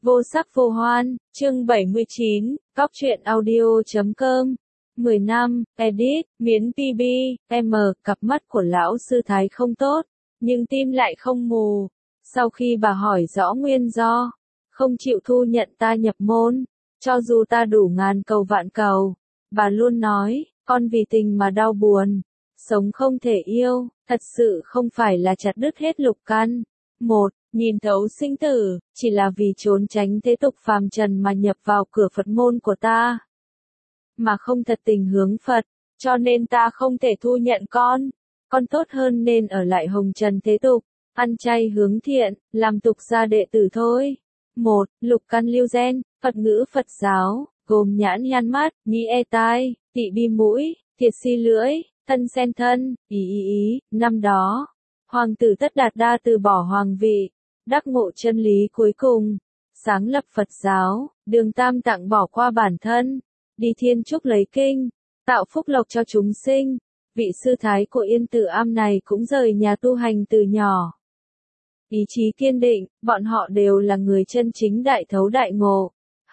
Vô sắc vô hoan, chương 79, Cóc truyện audio.com. 10 năm, edit, miến PB, M, cặp mắt của lão sư Thái không tốt, nhưng tim lại không mù. Sau khi bà hỏi rõ nguyên do, không chịu thu nhận ta nhập môn, cho dù ta đủ ngàn cầu vạn cầu, bà luôn nói, con vì tình mà đau buồn, sống không thể yêu, thật sự không phải là chặt đứt hết lục căn. Một, nhìn thấu sinh tử, chỉ là vì trốn tránh thế tục phàm trần mà nhập vào cửa Phật môn của ta. Mà không thật tình hướng Phật, cho nên ta không thể thu nhận con. Con tốt hơn nên ở lại hồng trần thế tục, ăn chay hướng thiện, làm tục gia đệ tử thôi. Một, lục căn lưu gen, Phật ngữ Phật giáo, gồm nhãn nhan mắt, nhĩ e tai, tị bi mũi, thiệt si lưỡi, thân sen thân, ý. Năm đó, Hoàng tử Tất Đạt Đa từ bỏ hoàng vị, đắc ngộ chân lý cuối cùng, sáng lập Phật giáo, Đường Tam Tạng bỏ qua bản thân, đi thiên trúc lấy kinh, tạo phúc lộc cho chúng sinh. Vị sư thái của Yên Tử Am này cũng rời nhà tu hành từ nhỏ. Ý chí kiên định, bọn họ đều là người chân chính đại thấu đại ngộ.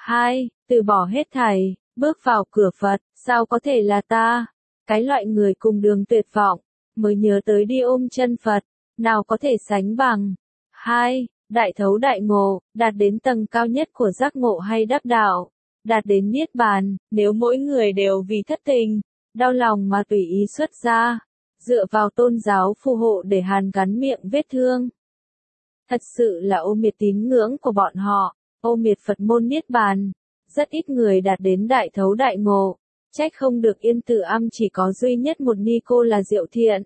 2. Từ bỏ hết thảy, bước vào cửa Phật, sao có thể là ta? Cái loại người cùng đường tuyệt vọng, mới nhớ tới đi ôm chân Phật, nào có thể sánh bằng. 2. Đại thấu đại ngộ, đạt đến tầng cao nhất của giác ngộ hay đắc đạo, đạt đến niết bàn. Nếu mỗi người đều vì thất tình, đau lòng mà tùy ý xuất gia, dựa vào tôn giáo phù hộ để hàn gắn miệng vết thương, thật sự là ô miệt tín ngưỡng của bọn họ, ô miệt Phật môn niết bàn. Rất ít người đạt đến đại thấu đại ngộ, trách không được Yên Tử Am chỉ có duy nhất một ni cô là Diệu Thiện.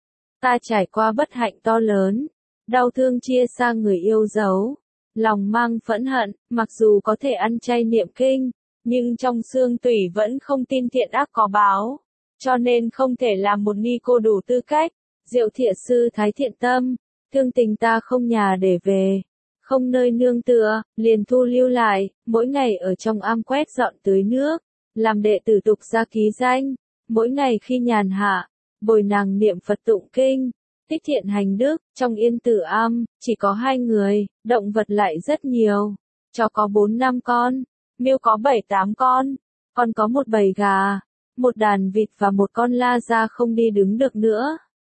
Ta trải qua bất hạnh to lớn, đau thương chia xa người yêu dấu, lòng mang phẫn hận, mặc dù có thể ăn chay niệm kinh, nhưng trong xương tủy vẫn không tin thiện ác có báo, cho nên không thể làm một ni cô đủ tư cách. Diệu Thiện sư thái thiện tâm, thương tình ta không nhà để về, không nơi nương tựa, liền thu lưu lại, mỗi ngày ở trong am quét dọn tưới nước, làm đệ tử tục gia ký danh, mỗi ngày khi nhàn hạ, bồi nàng niệm Phật tụng kinh, tích thiện hành đức. Trong Yên Tử Am, chỉ có 2 người, động vật lại rất nhiều, chó có 4-5 con, miêu có 7-8 con có một bầy gà, một đàn vịt và một con la ra không đi đứng được nữa.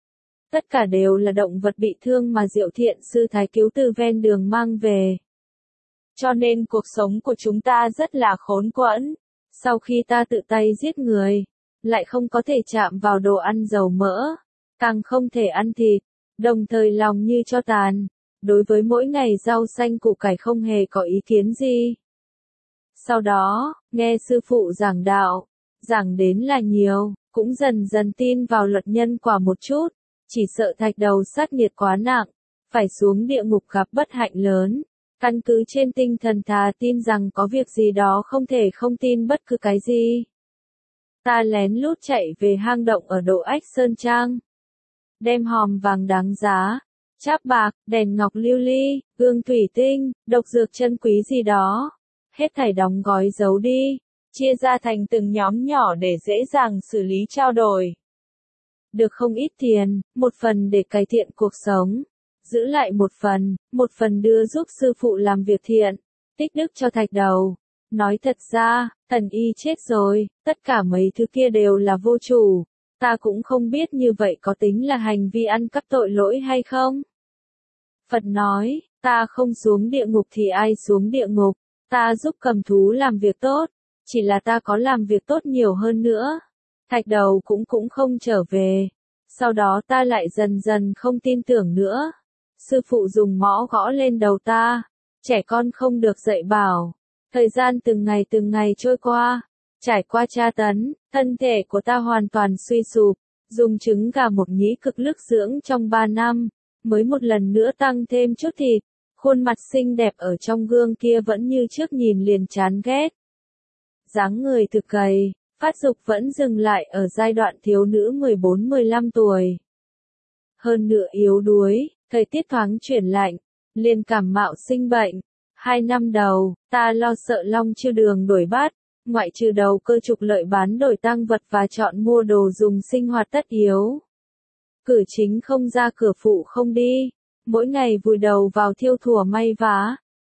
Tất cả đều là động vật bị thương mà Diệu Thiện sư thái cứu từ ven đường mang về. Cho nên cuộc sống của chúng ta rất là khốn quẫn. Sau khi ta tự tay giết người, lại không có thể chạm vào đồ ăn dầu mỡ, càng không thể ăn thịt, đồng thời lòng như tro tàn, đối với mỗi ngày rau xanh củ cải không hề có ý kiến gì. Sau đó, nghe sư phụ giảng đạo, giảng đến là nhiều, cũng dần dần tin vào luật nhân quả một chút, chỉ sợ thạch đầu sát nghiệt quá nặng, phải xuống địa ngục gặp bất hạnh lớn. Căn cứ trên tinh thần thà tin rằng có việc gì đó không thể không tin bất cứ cái gì. Ta lén lút chạy về hang động ở Độ Ách Sơn Trang, đem hòm vàng đáng giá, cháp bạc, đèn ngọc lưu ly, gương thủy tinh, độc dược chân quý gì đó, hết thảy đóng gói giấu đi, chia ra thành từng nhóm nhỏ để dễ dàng xử lý trao đổi. Được không ít tiền, một phần để cải thiện cuộc sống, giữ lại một phần đưa giúp sư phụ làm việc thiện, tích đức cho thạch đầu. Nói thật ra, thần y chết rồi, tất cả mấy thứ kia đều là vô chủ, ta cũng không biết như vậy có tính là hành vi ăn cắp tội lỗi hay không. Phật nói, ta không xuống địa ngục thì ai xuống địa ngục, ta giúp cầm thú làm việc tốt, chỉ là ta có làm việc tốt nhiều hơn nữa. Thạch đầu cũng không trở về, sau đó ta lại dần dần không tin tưởng nữa. Sư phụ dùng mõ gõ lên đầu ta, trẻ con không được dạy bảo. Thời gian từng ngày trôi qua, trải qua tra tấn, thân thể của ta hoàn toàn suy sụp, dùng trứng gà một nhĩ cực lực dưỡng trong 3 năm, mới một lần nữa tăng thêm chút thịt, khuôn mặt xinh đẹp ở trong gương kia vẫn như trước nhìn liền chán ghét. Dáng người thực gầy, phát dục vẫn dừng lại ở giai đoạn thiếu nữ 14-15 tuổi. Hơn nữa yếu đuối, thời tiết thoáng chuyển lạnh, liền cảm mạo sinh bệnh. 2 năm đầu, ta lo sợ Long Chư Đường đổi bát, ngoại trừ đầu cơ trục lợi bán đổi tang vật và chọn mua đồ dùng sinh hoạt tất yếu. Cử chính không ra cửa phụ không đi, mỗi ngày vùi đầu vào thiêu thùa may vá,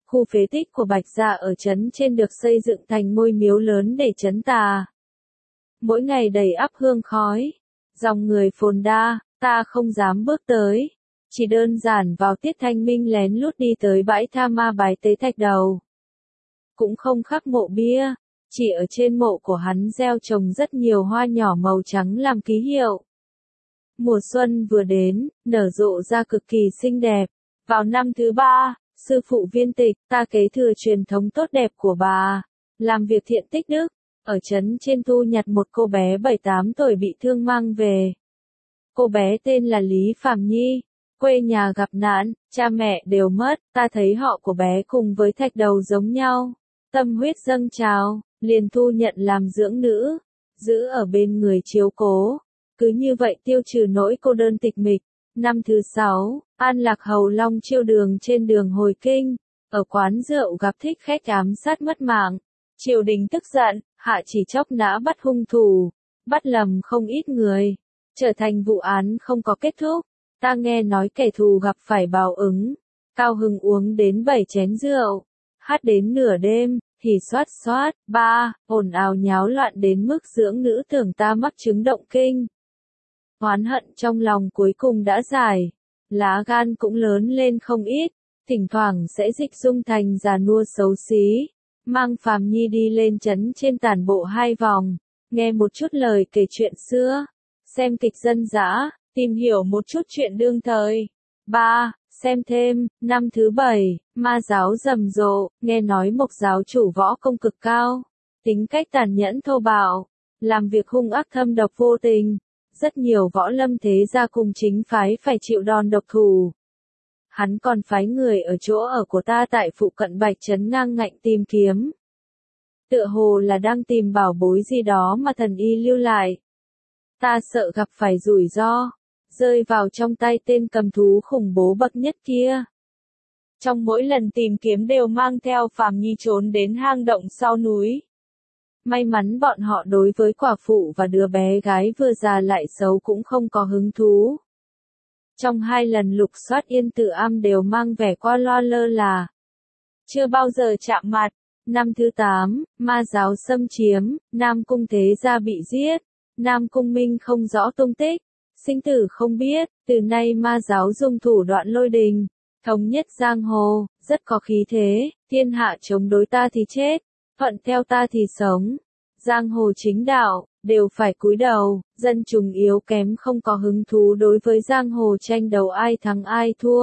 Khu phế tích của Bạch Gia ở trấn trên được xây dựng thành ngôi miếu lớn để trấn tà. Mỗi ngày đầy ắp hương khói, dòng người phồn đa, ta không dám bước tới. Chỉ đơn giản vào tiết thanh minh lén lút đi tới bãi tha ma bái tế thạch đầu. Cũng không khắc mộ bia, chỉ ở trên mộ của hắn gieo trồng rất nhiều hoa nhỏ màu trắng làm ký hiệu. Mùa xuân vừa đến, nở rộ ra cực kỳ xinh đẹp. Vào năm thứ 3, sư phụ Viên Tịch, ta kế thừa truyền thống tốt đẹp của bà, làm việc thiện tích đức, ở trấn trên thu nhặt một cô bé 7-8 tuổi bị thương mang về. Cô bé tên là Lý Phàm Nhi, quê nhà gặp nạn, cha mẹ đều mất, ta thấy họ của bé cùng với thạch đầu giống nhau. Tâm huyết dâng trào, liền thu nhận làm dưỡng nữ, giữ ở bên người chiếu cố. Cứ như vậy tiêu trừ nỗi cô đơn tịch mịch. Năm thứ 6, An Lạc Hầu Long chiêu đường trên đường hồi kinh, ở quán rượu gặp thích khách ám sát mất mạng. Triều đình tức giận, hạ chỉ chóc nã bắt hung thủ, bắt lầm không ít người, trở thành vụ án không có kết thúc. Ta nghe nói kẻ thù gặp phải báo ứng, cao hứng uống đến 7 chén rượu, hát đến nửa đêm, thì xoát xoát, ồn ào nháo loạn đến mức dưỡng nữ tưởng ta mắc chứng động kinh. Oán hận trong lòng cuối cùng đã giải, lá gan cũng lớn lên không ít, thỉnh thoảng sẽ dịch dung thành già nua xấu xí, mang Phàm Nhi đi lên trấn trên tản bộ 2 vòng, nghe một chút lời kể chuyện xưa, xem kịch dân dã, tìm hiểu một chút chuyện đương thời. Xem thêm, năm thứ 7, ma giáo rầm rộ, nghe nói Mộc giáo chủ võ công cực cao, tính cách tàn nhẫn thô bạo, làm việc hung ác thâm độc vô tình. Rất nhiều võ lâm thế gia cùng chính phái phải chịu đòn độc thủ. Hắn còn phái người ở chỗ ở của ta tại phụ cận Bạch Trấn ngang ngạnh tìm kiếm. Tựa hồ là đang tìm bảo bối gì đó mà thần y lưu lại. Ta sợ gặp phải rủi ro, rơi vào trong tay tên cầm thú khủng bố bậc nhất kia. Trong mỗi lần tìm kiếm đều mang theo Phàm Nhi trốn đến hang động sau núi. May mắn bọn họ đối với quả phụ và đứa bé gái vừa già lại xấu cũng không có hứng thú. Trong 2 lần lục soát Yên Tử Am đều mang vẻ qua loa lơ là. Chưa bao giờ chạm mặt. Năm thứ 8, ma giáo xâm chiếm, Nam Cung Thế Gia bị giết, Nam Cung Minh không rõ tung tích, sinh tử không biết, từ nay ma giáo dùng thủ đoạn lôi đình, thống nhất giang hồ, rất có khí thế, thiên hạ chống đối ta thì chết. Thuận theo ta thì sống. Giang hồ chính đạo, đều phải cúi đầu, dân chúng yếu kém không có hứng thú đối với giang hồ tranh đấu ai thắng ai thua.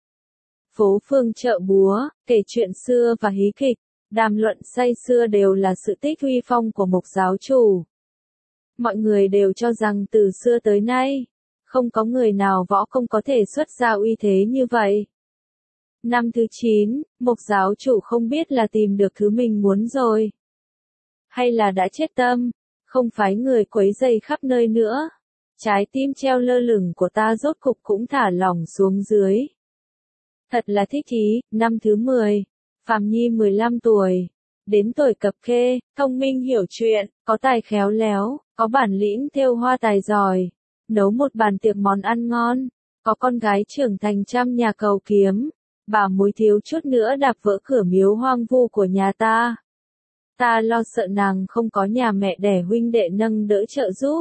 Phố phường chợ búa, kể chuyện xưa và hí kịch, đàm luận say xưa đều là sự tích uy phong của Mộc giáo chủ. Mọi người đều cho rằng từ xưa tới nay, không có người nào võ công có thể xuất ra uy thế như vậy. Năm thứ 9, Mộc giáo chủ không biết là tìm được thứ mình muốn rồi, hay là đã chết tâm, không phái người quấy rầy khắp nơi nữa. Trái tim treo lơ lửng của ta rốt cục cũng thả lỏng xuống dưới. Thật là thích ý. Năm thứ 10, Phàm Nhi 15 tuổi, đến tuổi cập kê, thông minh hiểu chuyện, có tài khéo léo, có bản lĩnh thêu hoa tài giỏi, nấu một bàn tiệc món ăn ngon, có con gái trưởng thành trăm nhà cầu kiếm. Bà mối thiếu chút nữa đạp vỡ cửa miếu hoang vu của nhà ta. Ta lo sợ nàng không có nhà mẹ đẻ huynh đệ nâng đỡ trợ giúp.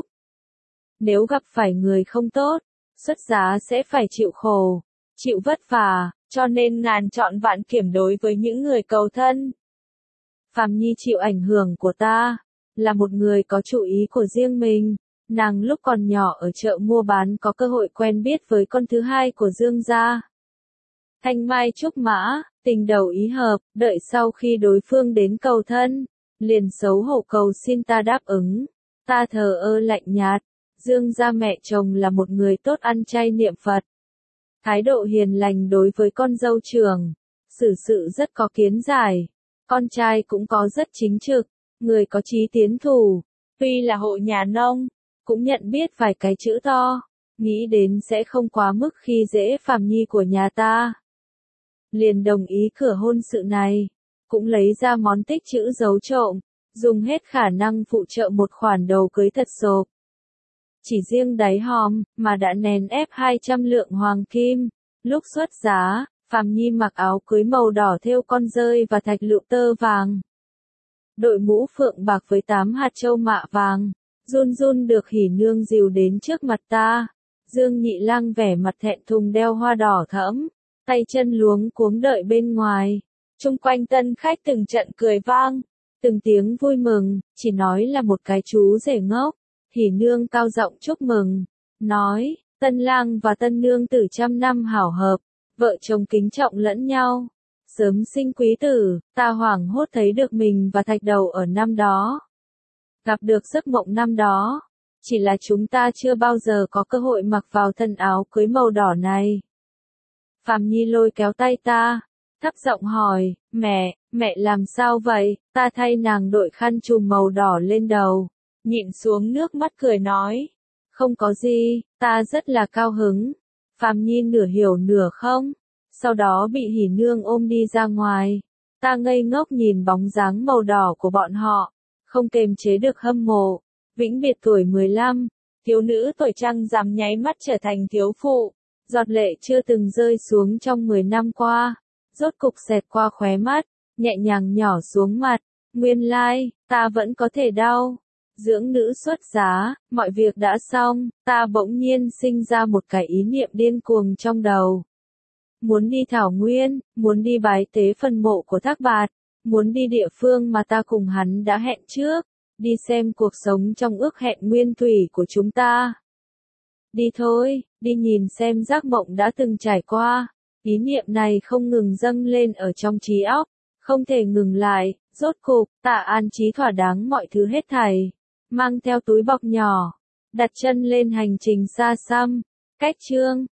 Nếu gặp phải người không tốt, xuất giá sẽ phải chịu khổ, chịu vất vả, cho nên ngàn chọn vạn kiểm đối với những người cầu thân. Phàm Nhi chịu ảnh hưởng của ta, là một người có chủ ý của riêng mình. Nàng lúc còn nhỏ ở chợ mua bán có cơ hội quen biết với con thứ hai của Dương gia. Thanh mai trúc mã, tình đầu ý hợp, đợi sau khi đối phương đến cầu thân, liền xấu hổ cầu xin ta đáp ứng. Ta thờ ơ lạnh nhạt. Dương gia mẹ chồng là một người tốt ăn chay niệm Phật. Thái độ hiền lành đối với con dâu trưởng, xử sự rất có kiến giải. Con trai cũng có rất chính trực, người có chí tiến thủ. Tuy là hộ nhà nông, cũng nhận biết vài cái chữ to, nghĩ đến sẽ không quá mức khi dễ Phàm Nhi của nhà ta. Liền đồng ý cửa hôn sự này, cũng lấy ra món tích trữ giấu trộm, dùng hết khả năng phụ trợ một khoản đầu cưới thật sộp. Chỉ riêng đáy hòm, mà đã nén ép 200 lượng hoàng kim, lúc xuất giá, Phàm Nhi mặc áo cưới màu đỏ thêu con dơi và thạch lựu tơ vàng. Đội mũ phượng bạc với 8 hạt châu mạ vàng, run run được hỉ nương dìu đến trước mặt ta. Dương Nhị Lang vẻ mặt thẹn thùng đeo hoa đỏ thẫm, tay chân luống cuống đợi bên ngoài. Chung quanh tân khách từng trận cười vang, từng tiếng vui mừng, chỉ nói là một cái chú rể ngốc. Hỉ nương cao giọng chúc mừng, nói, tân lang và tân nương tử trăm năm hảo hợp, vợ chồng kính trọng lẫn nhau. Sớm sinh quý tử, ta hoảng hốt thấy được mình và thạch đầu ở năm đó. Gặp được giấc mộng năm đó, chỉ là chúng ta chưa bao giờ có cơ hội mặc vào thân áo cưới màu đỏ này. Phàm Nhi lôi kéo tay ta, thấp giọng hỏi, mẹ làm sao vậy? Ta thay nàng đội khăn trùm màu đỏ lên đầu, nhịn xuống nước mắt cười nói, không có gì, ta rất là cao hứng. Phàm Nhi nửa hiểu nửa không, sau đó bị hỉ nương ôm đi ra ngoài. Ta ngây ngốc nhìn bóng dáng màu đỏ của bọn họ, không kềm chế được hâm mộ. Vĩnh biệt tuổi 15, thiếu nữ tuổi trăng rằm nháy mắt trở thành thiếu phụ. Giọt lệ chưa từng rơi xuống trong 10 năm qua, rốt cục xẹt qua khóe mắt, nhẹ nhàng nhỏ xuống mặt. Nguyên lai, ta vẫn có thể đau. Dưỡng nữ xuất giá, mọi việc đã xong, ta bỗng nhiên sinh ra một cái ý niệm điên cuồng trong đầu. Muốn đi Thảo Nguyên, muốn đi bái tế phần mộ của Thác Bạt, muốn đi địa phương mà ta cùng hắn đã hẹn trước, đi xem cuộc sống trong ước hẹn nguyên thủy của chúng ta. Đi thôi, đi nhìn xem giấc mộng đã từng trải qua. Ý niệm này không ngừng dâng lên ở trong trí óc, không thể ngừng lại. Rốt cục, ta an trí thỏa đáng mọi thứ hết thảy, mang theo túi bọc nhỏ, đặt chân lên hành trình xa xăm. Cách chương